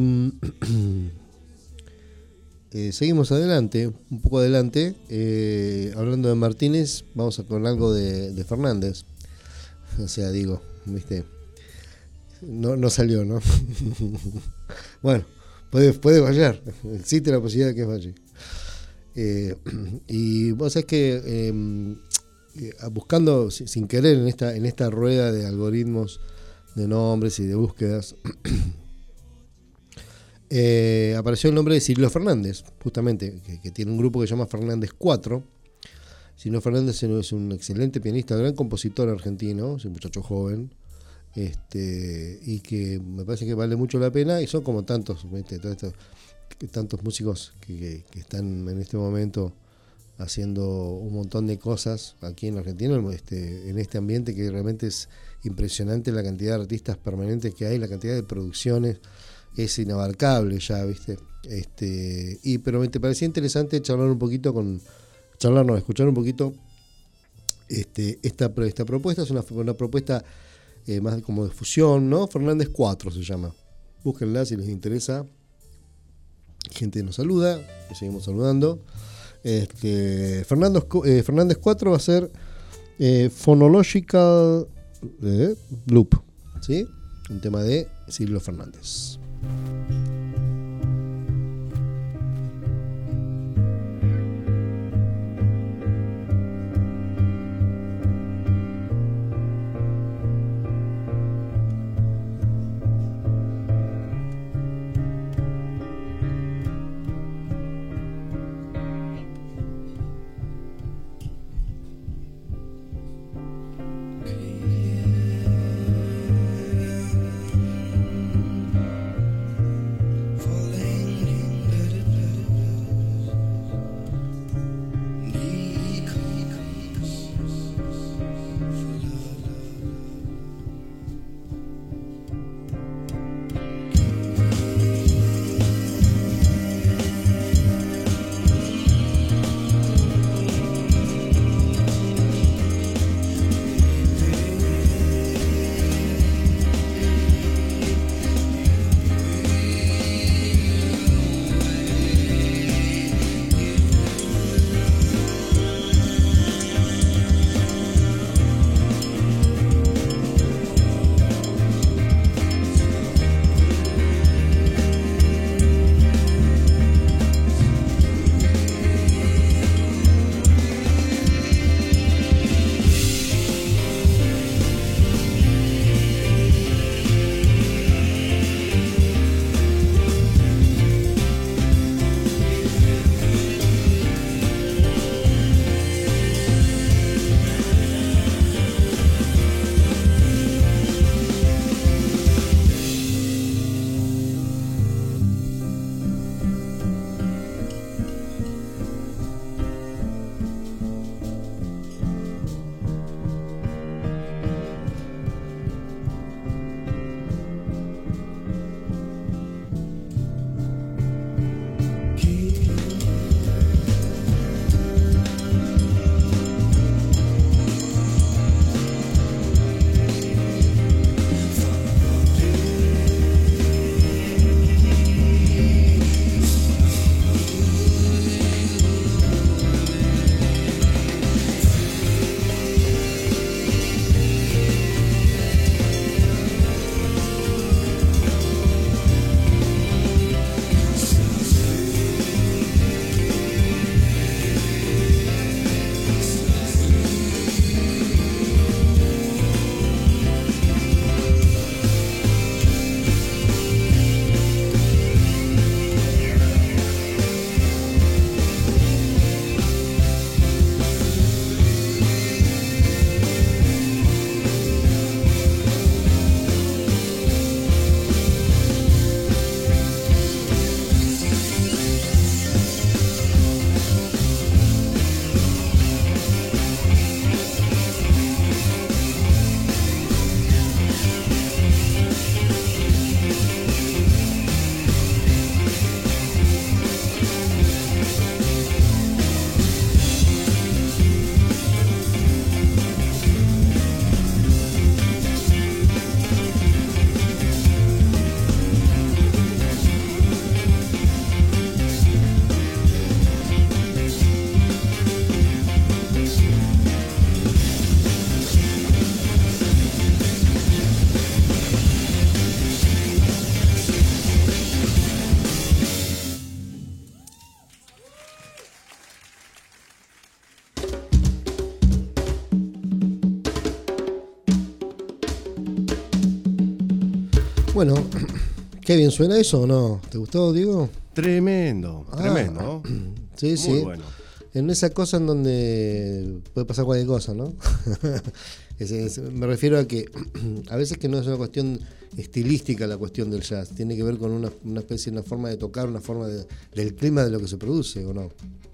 eh, seguimos adelante, un poco adelante, eh, hablando de Martínez, vamos a con algo de, de Fernández. O sea, digo, viste, no, no salió, ¿no? Bueno, puede, puede fallar, existe la posibilidad de que falle. Eh, y vos sabés que eh, buscando sin querer en esta, en esta rueda de algoritmos de nombres y de búsquedas, eh, apareció el nombre de Cirilo Fernández, justamente, que, que tiene un grupo que se llama Fernández cuatro. Cirilo Fernández es un excelente pianista, gran compositor argentino, es un muchacho joven, este, y que me parece que vale mucho la pena, y son como tantos, ¿viste? Todo esto, tantos músicos que, que, que están en este momento haciendo un montón de cosas aquí en Argentina, este, en este ambiente que realmente es impresionante, la cantidad de artistas permanentes que hay, la cantidad de producciones es inabarcable ya, ¿viste? Este, y pero me te parecía interesante charlar un poquito con charlar, no, escuchar un poquito este, esta, esta propuesta, es una, una propuesta eh, más como de fusión, ¿no? Fernández cuatro se llama. Búsquenla si les interesa. Gente nos saluda, y seguimos saludando. Este, Fernando, eh, Fernández cuatro va a ser eh, Phonological eh, Loop, ¿sí? Un tema de Cirilo Fernández. Create Bueno, qué bien suena eso, ¿o no? ¿Te gustó, Diego? Tremendo, Ah, tremendo. Sí, Muy sí. bueno. En esa cosa en donde puede pasar cualquier cosa, ¿no? es, es, me refiero a que a veces que no es una cuestión estilística la cuestión del jazz, tiene que ver con una, una especie, una forma de tocar, una forma de, del clima de lo que se produce, ¿o no?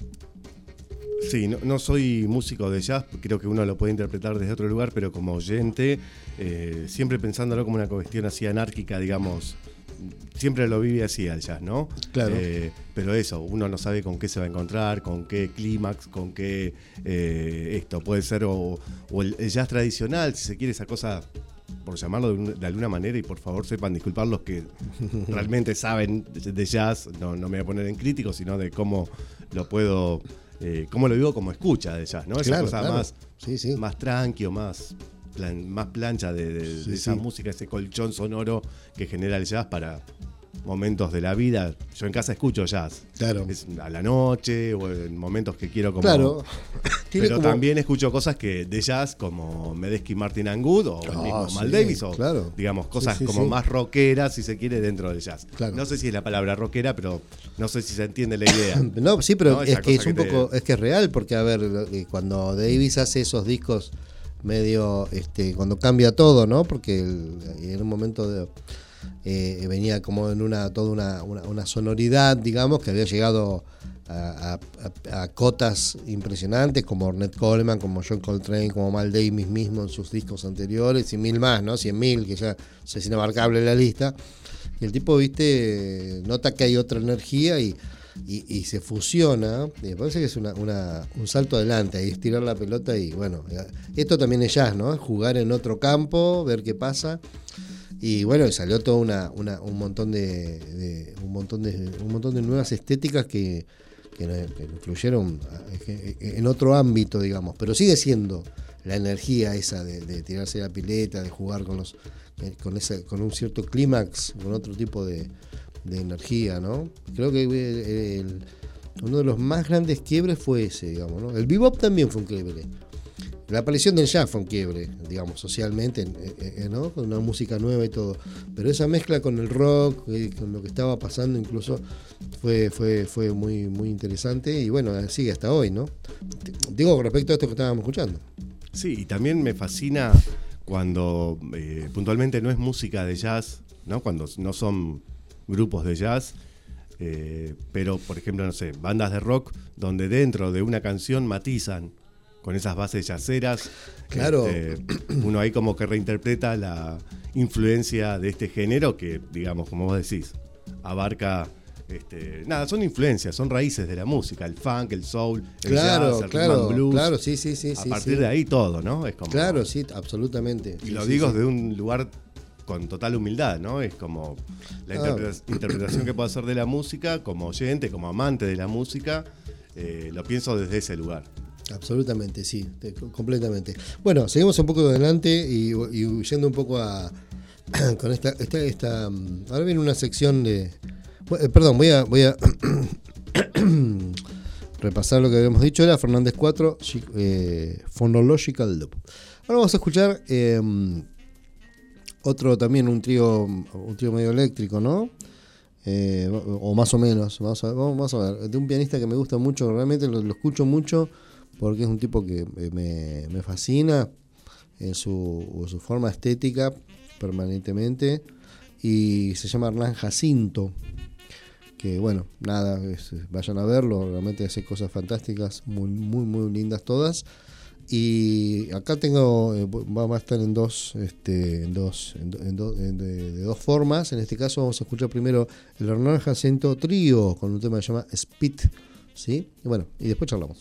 Sí, no, no soy músico de jazz, creo que uno lo puede interpretar desde otro lugar, pero como oyente, eh, siempre pensándolo como una cuestión así anárquica, digamos, siempre lo vive así al jazz, ¿no? Claro. Eh, pero eso, uno no sabe con qué se va a encontrar, con qué clímax, con qué eh, esto puede ser, o, o el, el jazz tradicional, si se quiere, esa cosa, por llamarlo de, un, de alguna manera, y por favor sepan disculpar los que realmente saben de, de jazz, no, no me voy a poner en crítico, sino de cómo lo puedo, eh, cómo lo digo como escucha de jazz, ¿no? Esa Claro, cosa claro. más, Sí, sí. más tranqui o más, plan, más plancha de, de, Sí, de esa sí. música, ese colchón sonoro que genera el jazz para momentos de la vida. Yo en casa escucho jazz. Claro. Es a la noche o en momentos que quiero como... Claro. Tiene Pero como- también escucho cosas que de jazz como Medeski Martin and Good o el Ah, mismo sí, Mal Davis o claro. digamos cosas Sí, sí, como sí. más rockeras si se quiere dentro del jazz. Claro. No sé si es la palabra rockera, pero no sé si se entiende la idea. No, sí, pero No, esa es que es cosa un que te- poco, es que es real, porque a ver, eh, cuando Davis hace esos discos medio, este, cuando cambia todo, ¿no? Porque el- en un momento de, eh, venía como en una, toda una, una, una sonoridad, digamos, que había llegado a, a- a cotas impresionantes, como Ornette Coleman, como John Coltrane, como Mal Davis mismo en sus discos anteriores, y mil más, ¿no? Cien mil, que ya es inabarcable la lista. Y el tipo, viste, nota que hay otra energía y, y, y se fusiona. Y me parece que es una, una, un salto adelante, ahí estirar la pelota y bueno, esto también es jazz, ¿no? Jugar en otro campo, ver qué pasa. Y bueno, y salió todo una, una, un montón de, de un montón de un montón de nuevas estéticas que, que, que influyeron en otro ámbito, digamos, pero sigue siendo la energía esa de, de tirarse la pileta, de jugar con los con ese, con un cierto clímax, con otro tipo de, de energía, ¿no? Creo que el, el, uno de los más grandes quiebres fue ese, digamos, ¿no? El bebop también fue un quiebre. La aparición del jazz fue un quiebre, digamos, socialmente, eh, ¿no? Con una música nueva y todo. Pero esa mezcla con el rock, eh, con lo que estaba pasando incluso, fue, fue, fue muy, muy interesante y bueno, sigue hasta hoy, ¿no? Digo, con respecto a esto que estábamos escuchando. Sí, y también me fascina cuando eh, puntualmente no es música de jazz, ¿no? Cuando no son grupos de jazz, eh, pero por ejemplo, no sé, bandas de rock donde dentro de una canción matizan con esas bases jazzeras. Claro. Este, uno ahí como que reinterpreta la influencia de este género que, digamos, como vos decís, abarca... Este, nada, son influencias, son raíces de la música, el funk, el soul, el Claro, jazz, el claro, rhythm and blues. claro, sí, sí, sí. A sí, partir sí. de ahí todo, ¿no? Es como, Claro, sí, absolutamente. y Sí, lo sí, digo sí. desde un lugar con total humildad, ¿no? Es como la Ah. interpreta- interpretación que puedo hacer de la música, como oyente, como amante de la música, eh, lo pienso desde ese lugar. Absolutamente, sí, te- completamente. Bueno, seguimos un poco adelante y, y yendo un poco a con esta, esta, esta mm, ahora viene una sección de, bueno, eh, perdón, voy a, voy a repasar lo que habíamos dicho, era Fernández cuatro, eh, Phonological Loop. Ahora vamos a escuchar eh, otro también, un trío, un trío medio eléctrico, ¿no? Eh, o más o menos, vamos a, vamos a ver, de un pianista que me gusta mucho, realmente lo, lo escucho mucho porque es un tipo que me, me fascina en su, en su forma estética permanentemente, y se llama Hernán Jacinto, que bueno, nada, es, vayan a verlo, realmente hace cosas fantásticas, muy, muy, muy lindas todas. Y acá tengo, eh, va a estar en dos, este, en dos, en, do- en do- en de, de dos formas. En este caso vamos a escuchar primero el Hernán Jacinto Trío con un tema que se llama Spit, ¿sí? Y bueno, y después charlamos.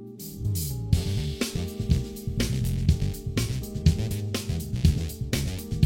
Spit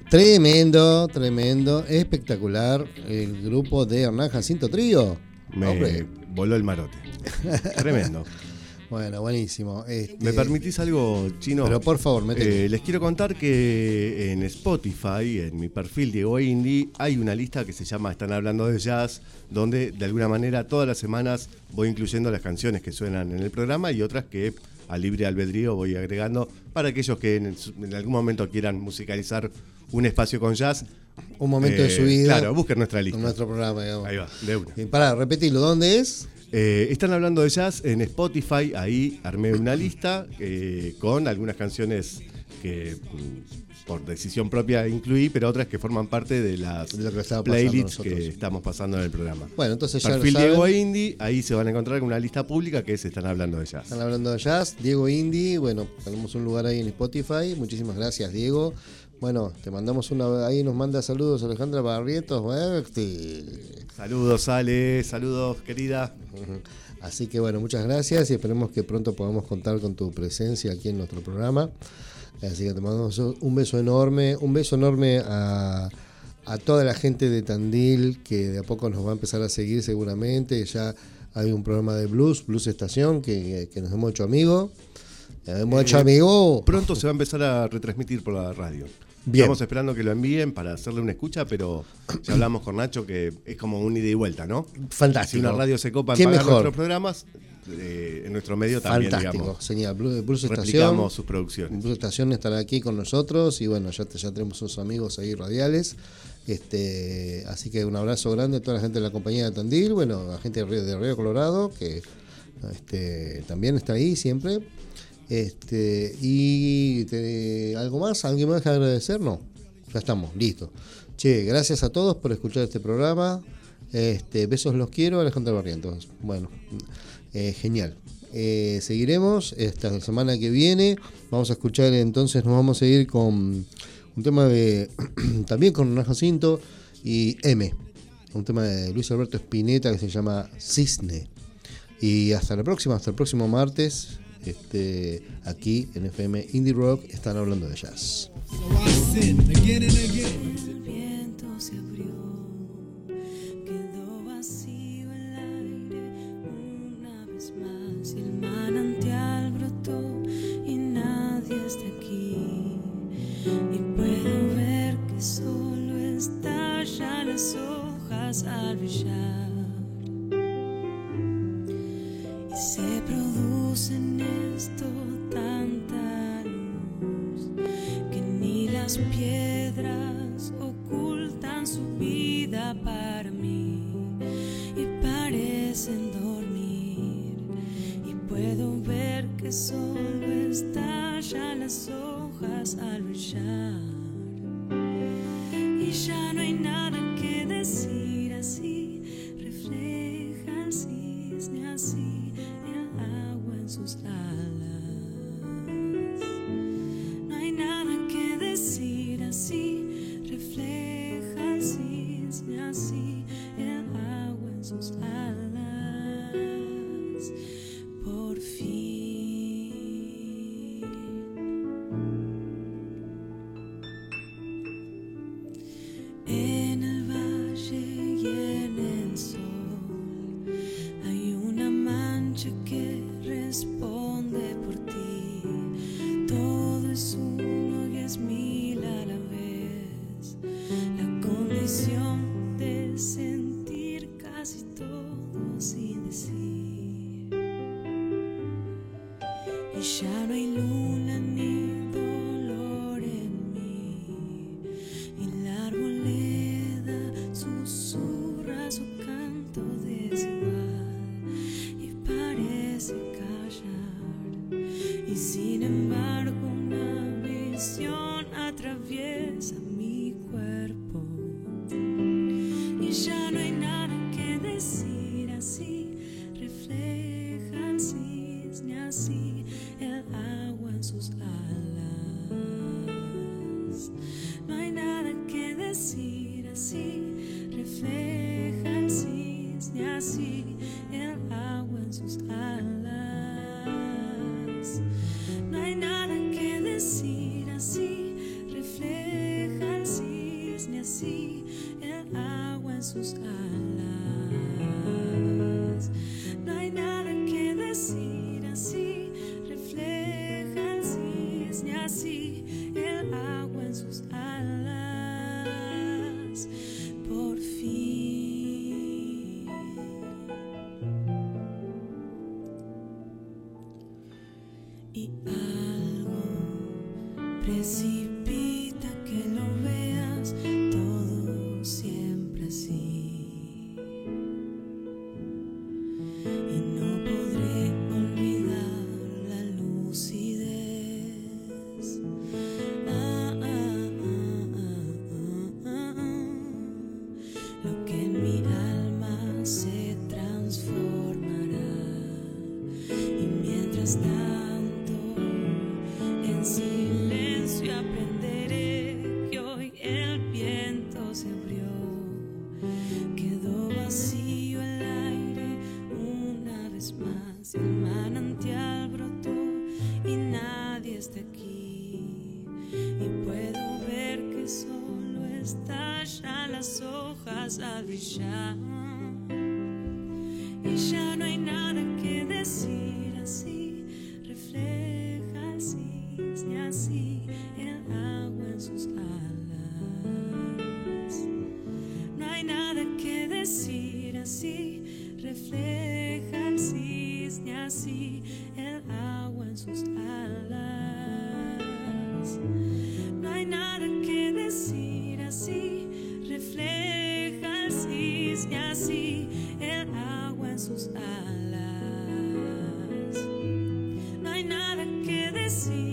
Tremendo, tremendo, espectacular. El grupo de Hernán Jacinto Trío. Me Hombre. voló el marote. Tremendo. Bueno, buenísimo. Este, ¿Me permitís algo, Chino? Pero por favor, métete. Eh, les quiero contar que en Spotify, en mi perfil Diego Indie, hay una lista que se llama Están hablando de jazz, donde de alguna manera todas las semanas voy incluyendo las canciones que suenan en el programa y otras que a libre albedrío voy agregando para aquellos que en, en algún momento quieran musicalizar un espacio con jazz. Un momento eh, de su vida. Claro, busquen nuestra lista. En nuestro programa, digamos. Ahí va, de una. Eh, pará, repetilo, ¿dónde es? Eh, están hablando de jazz en Spotify, ahí armé una lista eh, con algunas canciones que mm, por decisión propia incluí, pero otras que forman parte de las De lo que estaba pasando playlists nosotros. que estamos pasando en el programa. Bueno, entonces ya Perfil lo saben. Diego Indie, ahí se van a encontrar con una lista pública que es Están hablando de jazz. Están hablando de jazz. Diego Indie, bueno, tenemos un lugar ahí en Spotify. Muchísimas gracias, Diego. Bueno, te mandamos una. Ahí nos manda saludos Alejandra Barrientos. Saludos, Ale, saludos, querida. Así que bueno, muchas gracias y esperemos que pronto podamos contar con tu presencia aquí en nuestro programa. Así que te mandamos un beso enorme, un beso enorme a, a toda la gente de Tandil que de a poco nos va a empezar a seguir seguramente. Ya hay un programa de blues, Blues Estación, que, que nos hemos hecho amigos. Nos hemos hecho Eh, amigos. Pronto se va a empezar a retransmitir por la radio. Bien. Estamos esperando que lo envíen para hacerle una escucha, pero ya hablamos con Nacho que es como un ida y vuelta, ¿no? Fantástico. Si una radio se copa en ¿Qué pagar mejor? nuestros programas, eh, en nuestro medio también, Fantástico. digamos, Señal, Blues, Blues Estación. replicamos sus producciones. Blues Estación estará aquí con nosotros y bueno, ya, te- ya tenemos unos amigos ahí radiales. Este, así que un abrazo grande a toda la gente de la compañía de Tandil, bueno, a la gente de Río, de Río Colorado, que este, también está ahí siempre. Este, y te- algo más, ¿alguien más que agradecer? No, ya estamos, listo. Che, gracias a todos por escuchar este programa. Este, besos los quiero, Alejandro Barrientos. Bueno, eh, genial. Eh, seguiremos esta semana que viene. Vamos a escuchar entonces, nos vamos a ir con un tema de también con Hernán Jacinto y M, un tema de Luis Alberto Spinetta que se llama Cisne. Y hasta la próxima, hasta el próximo martes. Este, aquí en F M Indie Rock están hablando de jazz. So I sin again and again. El viento se abrió, quedó vacío el aire una vez más y el manantial brotó y nadie está aquí y puedo ver que solo estallan las hojas al brillar y se produce en esto tanta luz que ni las piedras ocultan su vida para mí y parecen dormir y puedo ver que solo estallan las hojas al brillar y ya no hay nada que decir así refleja el cisne así el agua en sus alas. No hay nada que decir así, refleja el cisne así, el agua en sus alas. Por fin. En el valle y en el sol hay una mancha que responde por ti. Todo es uno y es mil a la vez. La condición de sentir casi todo sin decir. Y ya no hay luna ni dolor en mí. Y la arboleda susurra su canto desigual y parece callar. Y sin embargo una visión atraviesa mi cuerpo. Y ya no hay nada que decir así, refleja el cisne así, el agua en sus alas. No hay nada que decir así, refleja el cisne así, el agua en sus alas. No hay nada que decir así, refleja el cisne. en sus alas. No hay nada que decir, así refleja el cisne, así el agua en sus alas. Por fin. Y algo precipita que lo veas todo siempre así. Y no podré olvidar la lucidez. Ah, ah, ah, ah, ah, ah. Lo que en mi alma se transformará. Y mientras tanto, en silencio aprenderé que hoy el viento se abrió. Quedó vacío el aire una vez más. El manantial brotó y nadie está aquí. Y puedo ver que solo estallan las hojas al brillar. Y ya no hay nada que decir, así refleja el cisne, así el agua en sus alas. No hay nada que decir, así refleja el cisne, así el agua en sus alas. No hay nada que decir, así refleja el cisne, así el agua en sus alas. No hay nada que decir.